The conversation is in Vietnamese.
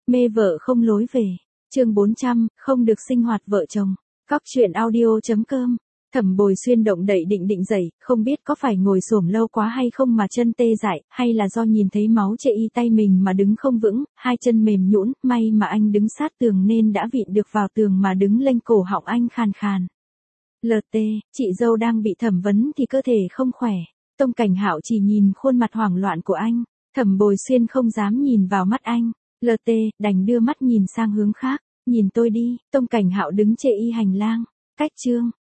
Mê vợ không lối về. Chương 400, không được sinh hoạt vợ chồng. Cóc truyện audio.com. Thẩm Bồi Xuyên động đậy định dậy, không biết có phải ngồi xổm lâu quá hay không mà chân tê dại, hay là do nhìn thấy máu chệ y tay mình mà đứng không vững, hai chân mềm nhũn, may mà anh đứng sát tường nên đã vịn được vào tường mà đứng lên, cổ họng anh khàn khàn. LT, chị dâu đang bị thẩm vấn thì cơ thể không khỏe. Tông Cảnh Hạo chỉ nhìn khuôn mặt hoảng loạn của anh, Thẩm Bồi Xuyên không dám nhìn vào mắt anh. LT, đành đưa mắt nhìn sang hướng khác. Nhìn tôi đi. Tông Cảnh Hạo đứng chê y hành lang. Cách chương.